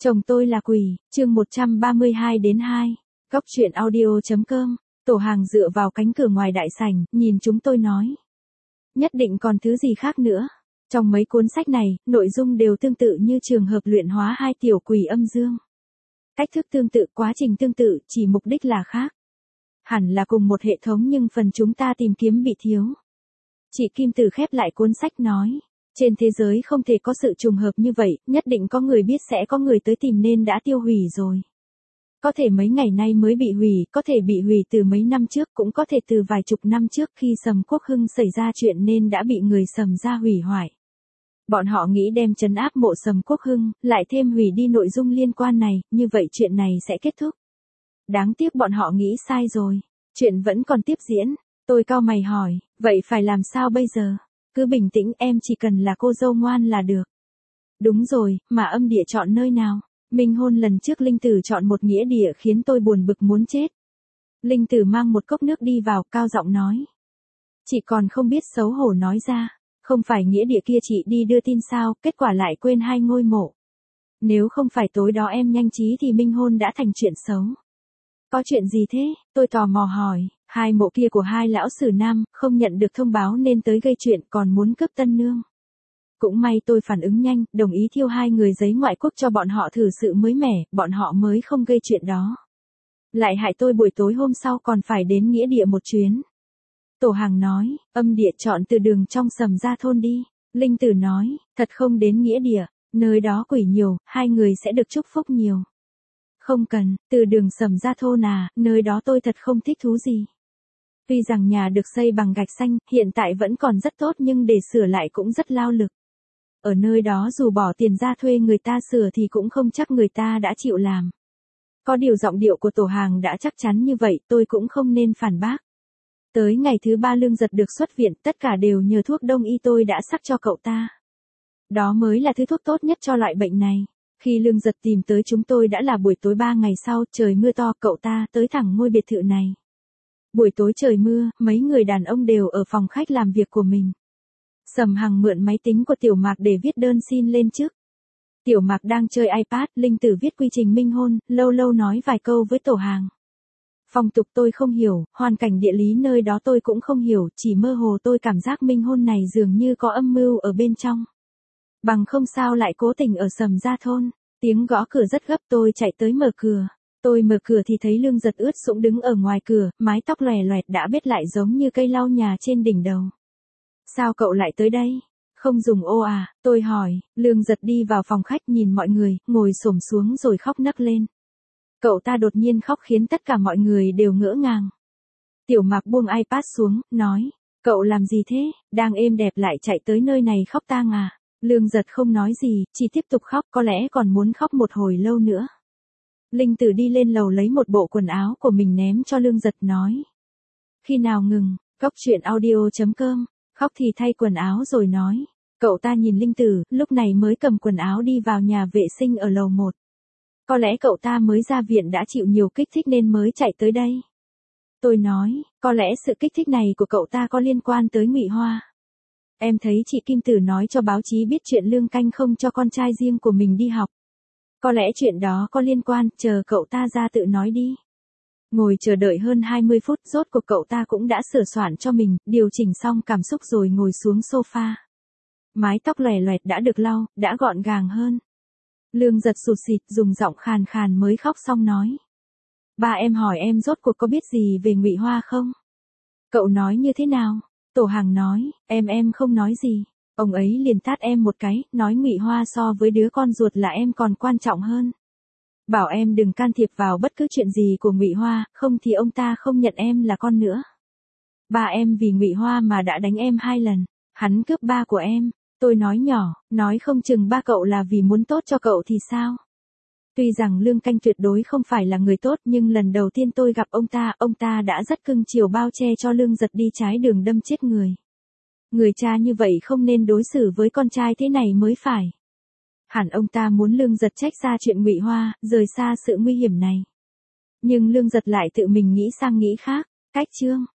Chồng tôi là quỷ, chương 132 đến 2. Góc truyện audio.com. Tổ hàng dựa vào cánh cửa ngoài đại sảnh, nhìn chúng tôi nói. Nhất định còn thứ gì khác nữa. Trong mấy cuốn sách này, nội dung đều tương tự như trường hợp luyện hóa hai tiểu quỷ âm dương. Cách thức tương tự, quá trình tương tự, chỉ mục đích là khác. Hẳn là cùng một hệ thống nhưng phần chúng ta tìm kiếm bị thiếu. Chị Kim Tử khép lại cuốn sách nói. Trên thế giới không thể có sự trùng hợp như vậy, nhất định có người biết sẽ có người tới tìm nên đã tiêu hủy rồi. Có thể mấy ngày nay mới bị hủy, có thể bị hủy từ mấy năm trước, cũng có thể từ vài chục năm trước khi Sầm Quốc Hưng xảy ra chuyện nên đã bị người Sầm gia hủy hoại. Bọn họ nghĩ đem trấn áp mộ Sầm Quốc Hưng, lại thêm hủy đi nội dung liên quan này, như vậy chuyện này sẽ kết thúc. Đáng tiếc bọn họ nghĩ sai rồi, chuyện vẫn còn tiếp diễn. Tôi cau mày hỏi, vậy phải làm sao bây giờ? Cứ bình tĩnh, em chỉ cần là cô dâu ngoan là được. Đúng rồi, mà âm địa chọn nơi nào? Minh hôn lần trước Linh Tử chọn một nghĩa địa khiến tôi buồn bực muốn chết. Linh Tử mang một cốc nước đi vào, cao giọng nói. Chị còn không biết xấu hổ nói ra, không phải nghĩa địa kia chị đi đưa tin sao, kết quả lại quên hai ngôi mộ. Nếu không phải tối đó em nhanh trí thì minh hôn đã thành chuyện xấu. Có chuyện gì thế? Tôi tò mò hỏi. Hai mộ kia của hai lão sử nam, không nhận được thông báo nên tới gây chuyện còn muốn cướp tân nương. Cũng may tôi phản ứng nhanh, đồng ý thiêu hai người giấy ngoại quốc cho bọn họ thử sự mới mẻ, bọn họ mới không gây chuyện đó. Lại hại tôi buổi tối hôm sau còn phải đến nghĩa địa một chuyến. Tổ hàng nói, âm địa chọn từ đường trong Sầm gia thôn đi. Linh Tử nói, thật không đến nghĩa địa, nơi đó quỷ nhiều, hai người sẽ được chúc phúc nhiều. Không cần, từ đường Sầm gia thôn à, nơi đó tôi thật không thích thú gì. Tuy rằng nhà được xây bằng gạch xanh, hiện tại vẫn còn rất tốt nhưng để sửa lại cũng rất lao lực. Ở nơi đó dù bỏ tiền ra thuê người ta sửa thì cũng không chắc người ta đã chịu làm. Có điều giọng điệu của tổ hàng đã chắc chắn như vậy, tôi cũng không nên phản bác. Tới ngày thứ 3 Lương Giật được xuất viện, tất cả đều nhờ thuốc đông y tôi đã sắc cho cậu ta. Đó mới là thứ thuốc tốt nhất cho loại bệnh này. Khi Lương Giật tìm tới chúng tôi đã là buổi tối 3 ngày sau, trời mưa to, cậu ta tới thẳng ngôi biệt thự này. Buổi tối trời mưa, mấy người đàn ông đều ở phòng khách làm việc của mình. Sầm Hằng mượn máy tính của Tiểu Mạc để viết đơn xin lên chức. Tiểu Mạc đang chơi iPad, Linh Tử viết quy trình minh hôn, lâu lâu nói vài câu với tổ hàng. Phong tục tôi không hiểu, hoàn cảnh địa lý nơi đó tôi cũng không hiểu, chỉ mơ hồ tôi cảm giác minh hôn này dường như có âm mưu ở bên trong. Bằng không sao lại cố tình ở Sầm gia thôn. Tiếng gõ cửa rất gấp, tôi chạy tới mở cửa. Tôi mở cửa thì thấy Lương Giật ướt sũng đứng ở ngoài cửa, mái tóc lòe loẹt đã bết lại giống như cây lau nhà trên đỉnh đầu. Sao cậu lại tới đây? Không dùng ô à? Tôi hỏi. Lương Giật đi vào phòng khách nhìn mọi người, ngồi xổm xuống rồi khóc nấc lên. Cậu ta đột nhiên khóc khiến tất cả mọi người đều ngỡ ngàng. Tiểu Mạc buông iPad xuống, nói. Cậu làm gì thế? Đang êm đẹp lại chạy tới nơi này khóc tang à? Lương Giật không nói gì, chỉ tiếp tục khóc, có lẽ còn muốn khóc một hồi lâu nữa. Linh Tử đi lên lầu lấy một bộ quần áo của mình ném cho Lương Giật nói. Khi nào ngừng? Góc truyện audio.com. Khóc thì thay quần áo rồi nói. Cậu ta nhìn Linh Tử, lúc này mới cầm quần áo đi vào nhà vệ sinh ở lầu 1. Có lẽ cậu ta mới ra viện đã chịu nhiều kích thích nên mới chạy tới đây. Tôi nói, có lẽ sự kích thích này của cậu ta có liên quan tới Ngụy Hoa. Em thấy chị Kim Tử nói cho báo chí biết chuyện Lương Canh không cho con trai riêng của mình đi học. Có lẽ chuyện đó có liên quan, chờ cậu ta ra tự nói đi. Ngồi chờ đợi hơn 20 phút, rốt cuộc cậu ta cũng đã sửa soạn cho mình, điều chỉnh xong cảm xúc rồi ngồi xuống sofa. Mái tóc lòe loẹt đã được lau, đã gọn gàng hơn. Lương Giật sụt sịt, dùng giọng khàn khàn mới khóc xong nói. Ba em hỏi em rốt cuộc có biết gì về Ngụy Hoa không? Cậu nói như thế nào? Tổ hàng nói, em không nói gì. Ông ấy liền tát em một cái, nói Ngụy Hoa so với đứa con ruột là em còn quan trọng hơn. Bảo em đừng can thiệp vào bất cứ chuyện gì của Ngụy Hoa, không thì ông ta không nhận em là con nữa. Ba em vì Ngụy Hoa mà đã đánh em 2 lần, hắn cướp ba của em. Tôi nói nhỏ, nói không chừng ba cậu là vì muốn tốt cho cậu thì sao? Tuy rằng Lương Canh tuyệt đối không phải là người tốt nhưng lần đầu tiên tôi gặp ông ta đã rất cưng chiều bao che cho Lương Giật đi trái đường đâm chết người. Người cha như vậy không nên đối xử với con trai thế này mới phải. Hẳn ông ta muốn Lương Giật trách ra chuyện Ngụy Hoa, rời xa sự nguy hiểm này. Nhưng Lương Giật lại tự mình nghĩ sang nghĩ khác. Cách chương.